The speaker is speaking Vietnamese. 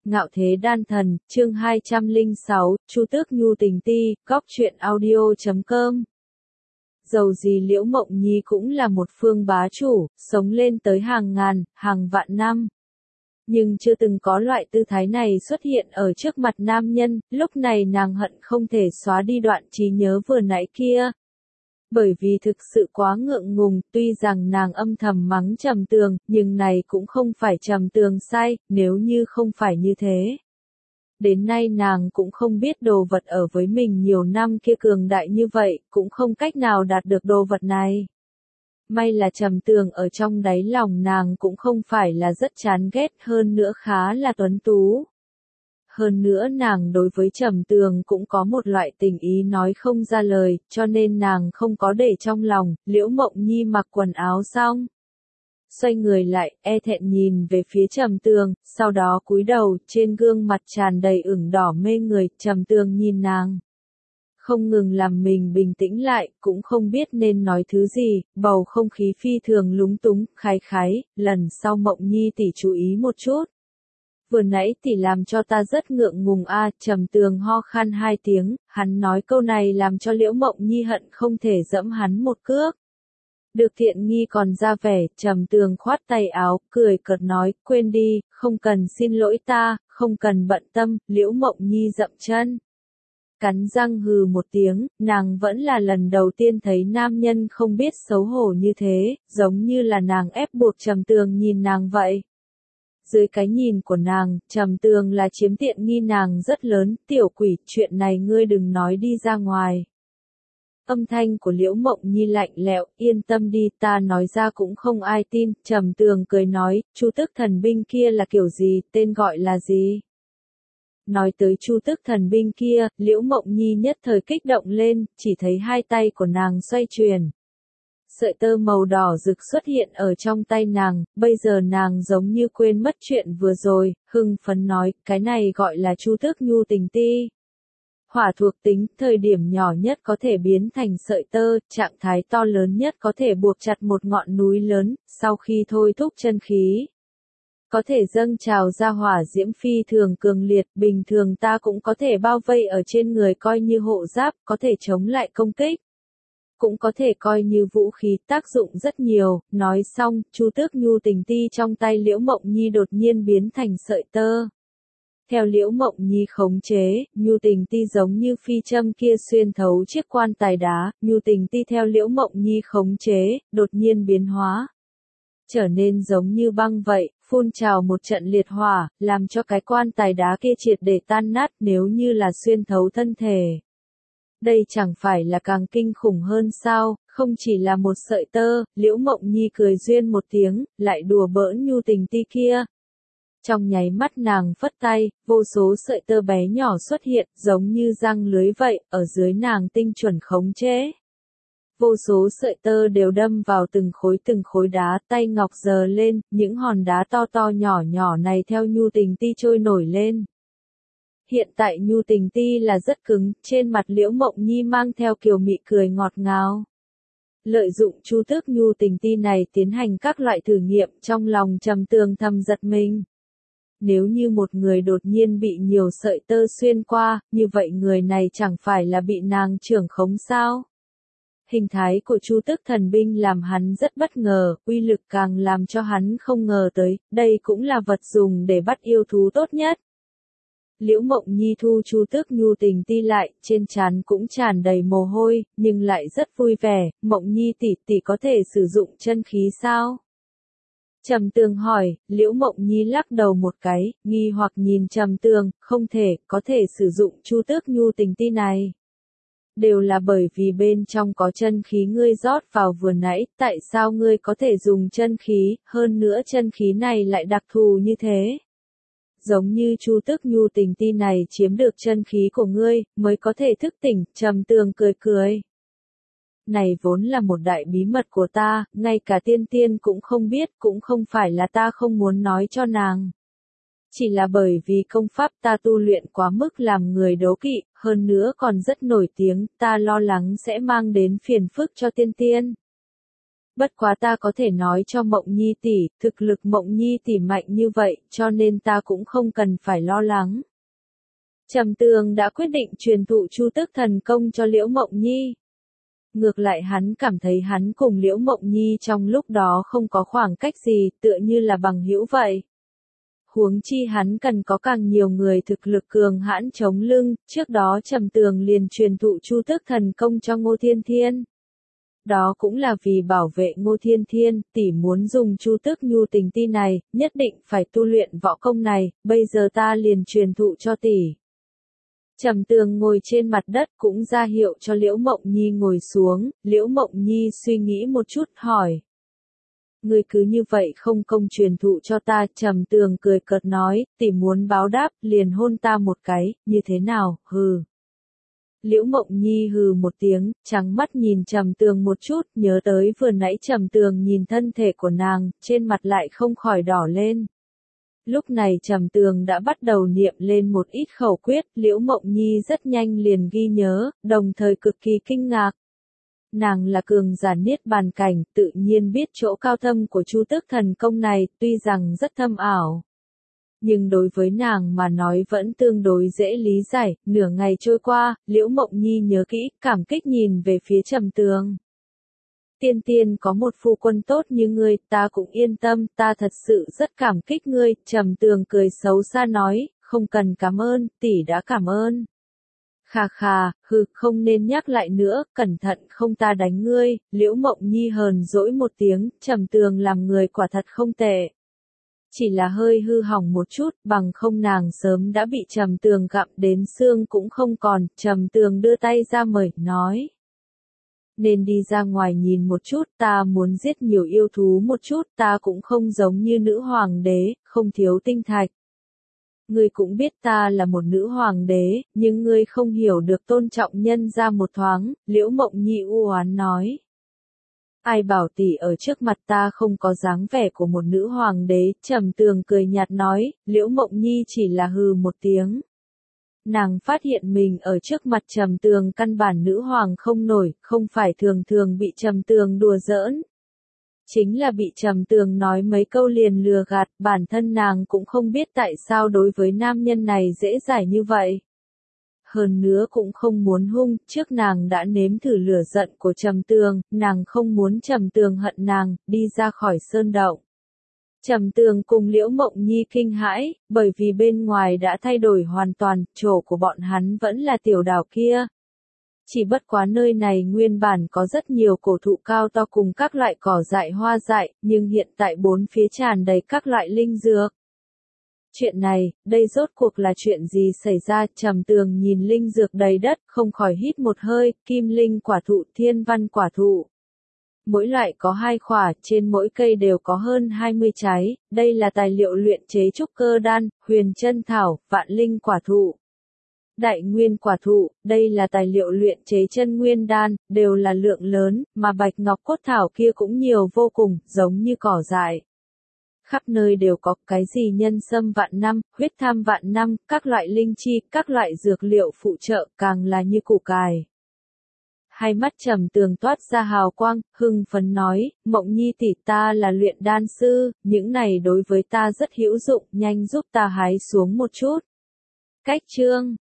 Ngạo Thế Đan Thần, chương 206, Chu Tước Nhu Tình Ti, góc truyện audio.com. Dầu gì Liễu Mộng Nhi cũng là một phương bá chủ, sống lên tới hàng ngàn, hàng vạn năm. Nhưng chưa từng có loại tư thái này xuất hiện ở trước mặt nam nhân, lúc này nàng hận không thể xóa đi đoạn trí nhớ vừa nãy kia. Bởi vì thực sự quá ngượng ngùng, tuy rằng nàng âm thầm mắng Trầm Tường, nhưng này cũng không phải Trầm Tường sai, nếu như không phải như thế. Đến nay nàng cũng không biết đồ vật ở với mình nhiều năm kia cường đại như vậy, cũng không cách nào đạt được đồ vật này. May là Trầm Tường ở trong đáy lòng nàng cũng không phải là rất chán ghét, hơn nữa khá là tuấn tú. Hơn nữa nàng đối với Trầm Tường cũng có một loại tình ý nói không ra lời, cho nên nàng không có để trong lòng. Liễu Mộng Nhi mặc quần áo xong, xoay người lại, e thẹn nhìn về phía Trầm Tường, sau đó cúi đầu, trên gương mặt tràn đầy ửng đỏ mê người. Trầm Tường nhìn nàng, không ngừng làm mình bình tĩnh lại, cũng không biết nên nói thứ gì, bầu không khí phi thường lúng túng, khái, lần sau Mộng Nhi tỷ chú ý một chút. Vừa nãy tỷ làm cho ta rất ngượng ngùng a. Trầm Tường ho khan 2 tiếng, hắn nói câu này làm cho Liễu Mộng Nhi hận không thể giẫm hắn một cước. Được tiện nghi còn ra vẻ, Trầm Tường khoát tay áo, cười cợt nói, quên đi, không cần xin lỗi ta, không cần bận tâm. Liễu Mộng Nhi dậm chân, cắn răng hừ một tiếng, nàng vẫn là lần đầu tiên thấy nam nhân không biết xấu hổ như thế, giống như là nàng ép buộc Trầm Tường nhìn nàng vậy. Dưới cái nhìn của nàng, Trầm Tường là chiếm tiện nghi nàng rất lớn. Tiểu quỷ, chuyện này ngươi đừng nói đi ra ngoài. Âm thanh của Liễu Mộng Nhi lạnh lẽo, yên tâm đi, ta nói ra cũng không ai tin. Trầm Tường cười nói, Chu Tước thần binh kia là kiểu gì, tên gọi là gì? Nói tới Chu Tước thần binh kia, Liễu Mộng Nhi nhất thời kích động lên, chỉ thấy hai tay của nàng xoay chuyển. Sợi tơ màu đỏ rực xuất hiện ở trong tay nàng, bây giờ nàng giống như quên mất chuyện vừa rồi, hưng phấn nói, cái này gọi là Chu Tước Nhu Tình Ti. Hỏa thuộc tính, thời điểm nhỏ nhất có thể biến thành sợi tơ, trạng thái to lớn nhất có thể buộc chặt một ngọn núi lớn, sau khi thôi thúc chân khí. Có thể dâng trào ra hỏa diễm phi thường cường liệt, bình thường ta cũng có thể bao vây ở trên người coi như hộ giáp, có thể chống lại công kích. Cũng có thể coi như vũ khí, tác dụng rất nhiều. Nói xong, Chu Tước Nhu Tình Ti trong tay Liễu Mộng Nhi đột nhiên biến thành sợi tơ. Theo Liễu Mộng Nhi khống chế, Nhu Tình Ti giống như phi châm kia xuyên thấu chiếc quan tài đá. Nhu Tình Ti theo Liễu Mộng Nhi khống chế, đột nhiên biến hóa, trở nên giống như băng vậy, phun trào một trận liệt hỏa, làm cho cái quan tài đá kia triệt để tan nát, nếu như là xuyên thấu thân thể. Đây chẳng phải là càng kinh khủng hơn sao, không chỉ là một sợi tơ. Liễu Mộng Nhi cười duyên một tiếng, lại đùa bỡn Nhu Tình Ti kia. Trong nháy mắt nàng phất tay, vô số sợi tơ bé nhỏ xuất hiện, giống như răng lưới vậy, ở dưới nàng tinh chuẩn khống chế. Vô số sợi tơ đều đâm vào từng khối đá, tay ngọc giơ lên, những hòn đá to to nhỏ nhỏ này theo Nhu Tình Ti trôi nổi lên. Hiện tại Nhu Tình Ti là rất cứng, trên mặt Liễu Mộng Nhi mang theo kiều mị cười ngọt ngào. Lợi dụng Chu Tước Nhu Tình Ti này tiến hành các loại thử nghiệm, trong lòng Trầm Tường thầm giật mình. Nếu như một người đột nhiên bị nhiều sợi tơ xuyên qua, như vậy người này chẳng phải là bị nàng trưởng khống sao? Hình thái của Chu Tước thần binh làm hắn rất bất ngờ, uy lực càng làm cho hắn không ngờ tới, đây cũng là vật dùng để bắt yêu thú tốt nhất. Liễu Mộng Nhi thu Chu Tước Nhu Tình Ti lại, trên trán cũng tràn đầy mồ hôi, nhưng lại rất vui vẻ. Mộng Nhi tỷ có thể sử dụng chân khí sao? Trầm Tường hỏi. Liễu Mộng Nhi lắc đầu một cái, nghi hoặc nhìn Trầm Tường, không thể, có thể sử dụng Chu Tước Nhu Tình Ti này. Đều là bởi vì bên trong có chân khí ngươi rót vào vừa nãy, tại sao ngươi có thể dùng chân khí, hơn nữa chân khí này lại đặc thù như thế? Giống như Chu Tước Nhu Tình Ti này chiếm được chân khí của ngươi, mới có thể thức tỉnh. Trầm Tường cười. Này vốn là một đại bí mật của ta, ngay cả tiên tiên cũng không biết, cũng không phải là ta không muốn nói cho nàng. Chỉ là bởi vì công pháp ta tu luyện quá mức làm người đố kỵ, hơn nữa còn rất nổi tiếng, ta lo lắng sẽ mang đến phiền phức cho tiên tiên. Bất quá ta có thể nói cho Mộng Nhi tỷ, thực lực Mộng Nhi tỷ mạnh như vậy, cho nên ta cũng không cần phải lo lắng. Trầm Tường đã quyết định truyền thụ Chu Tước Thần Công cho Liễu Mộng Nhi. Ngược lại hắn cảm thấy hắn cùng Liễu Mộng Nhi trong lúc đó không có khoảng cách gì, tựa như là bằng hữu vậy. Huống chi hắn cần có càng nhiều người thực lực cường hãn chống lưng, trước đó Trầm Tường liền truyền thụ Chu Tước Thần Công cho Ngô Thiên Thiên. Đó cũng là vì bảo vệ Ngô Thiên Thiên, tỷ muốn dùng Chu Tước Nhu Tình Ti này, nhất định phải tu luyện võ công này, bây giờ ta liền truyền thụ cho tỷ. Trầm Tường ngồi trên mặt đất cũng ra hiệu cho Liễu Mộng Nhi ngồi xuống, Liễu Mộng Nhi suy nghĩ một chút hỏi. Ngươi cứ như vậy không công truyền thụ cho ta, Trầm Tường cười cợt nói, tỷ muốn báo đáp, liền hôn ta một cái, như thế nào, hừ. Liễu Mộng Nhi hừ một tiếng, trắng mắt nhìn Trầm Tường một chút, nhớ tới vừa nãy Trầm Tường nhìn thân thể của nàng, trên mặt lại không khỏi đỏ lên. Lúc này Trầm Tường đã bắt đầu niệm lên một ít khẩu quyết, Liễu Mộng Nhi rất nhanh liền ghi nhớ, đồng thời cực kỳ kinh ngạc. Nàng là cường giả niết bàn cảnh, tự nhiên biết chỗ cao thâm của Chu Tước Thần Công này, tuy rằng rất thâm ảo. Nhưng đối với nàng mà nói vẫn tương đối dễ lý giải, nửa ngày trôi qua, Liễu Mộng Nhi nhớ kỹ, cảm kích nhìn về phía Trầm Tường. Tiên tiên có một phu quân tốt như ngươi, ta cũng yên tâm, ta thật sự rất cảm kích ngươi, Trầm Tường cười xấu xa nói, không cần cảm ơn, tỷ đã cảm ơn. Khà khà, không nên nhắc lại nữa, cẩn thận không ta đánh ngươi, Liễu Mộng Nhi hờn dỗi một tiếng, Trầm Tường làm người quả thật không tệ. Chỉ là hơi hư hỏng một chút, bằng không nàng sớm đã bị Trầm Tường gặm đến xương cũng không còn, Trầm Tường đưa tay ra mời, nói. Nên đi ra ngoài nhìn một chút, ta muốn giết nhiều yêu thú một chút, ta cũng không giống như nữ hoàng đế, không thiếu tinh thạch. Ngươi cũng biết ta là một nữ hoàng đế, nhưng ngươi không hiểu được tôn trọng nhân ra một thoáng, Liễu Mộng Nhi u oán nói. Ai bảo tỷ ở trước mặt ta không có dáng vẻ của một nữ hoàng đế, Trầm Tường cười nhạt nói, Liễu Mộng Nhi chỉ là hừ một tiếng. Nàng phát hiện mình ở trước mặt Trầm Tường căn bản nữ hoàng không nổi, không phải thường thường bị Trầm Tường đùa giỡn. Chính là bị Trầm Tường nói mấy câu liền lừa gạt, bản thân nàng cũng không biết tại sao đối với nam nhân này dễ dãi như vậy. Hơn nữa cũng không muốn hung, trước nàng đã nếm thử lửa giận của Trầm Tường, nàng không muốn Trầm Tường hận nàng, đi ra khỏi sơn động. Trầm Tường cùng Liễu Mộng Nhi kinh hãi, bởi vì bên ngoài đã thay đổi hoàn toàn, chỗ của bọn hắn vẫn là tiểu đảo kia. Chỉ bất quá nơi này nguyên bản có rất nhiều cổ thụ cao to cùng các loại cỏ dại hoa dại, nhưng hiện tại bốn phía tràn đầy các loại linh dược. Chuyện này, đây rốt cuộc là chuyện gì xảy ra, Trầm Tường nhìn linh dược đầy đất, không khỏi hít một hơi, kim linh quả thụ, thiên văn quả thụ. Mỗi loại có 2 quả, trên mỗi cây đều có hơn 20 trái, đây là tài liệu luyện chế trúc cơ đan, huyền chân thảo, vạn linh quả thụ. Đại nguyên quả thụ, đây là tài liệu luyện chế chân nguyên đan, đều là lượng lớn, mà bạch ngọc cốt thảo kia cũng nhiều vô cùng, giống như cỏ dại. Khắp nơi đều có cái gì nhân sâm vạn năm, huyết tham vạn năm, các loại linh chi, các loại dược liệu phụ trợ, càng là như củ cải. Hai mắt Trầm Tường toát ra hào quang, hưng phấn nói, Mộng Nhi tỷ ta là luyện đan sư, những này đối với ta rất hữu dụng, nhanh giúp ta hái xuống một chút. Cách chương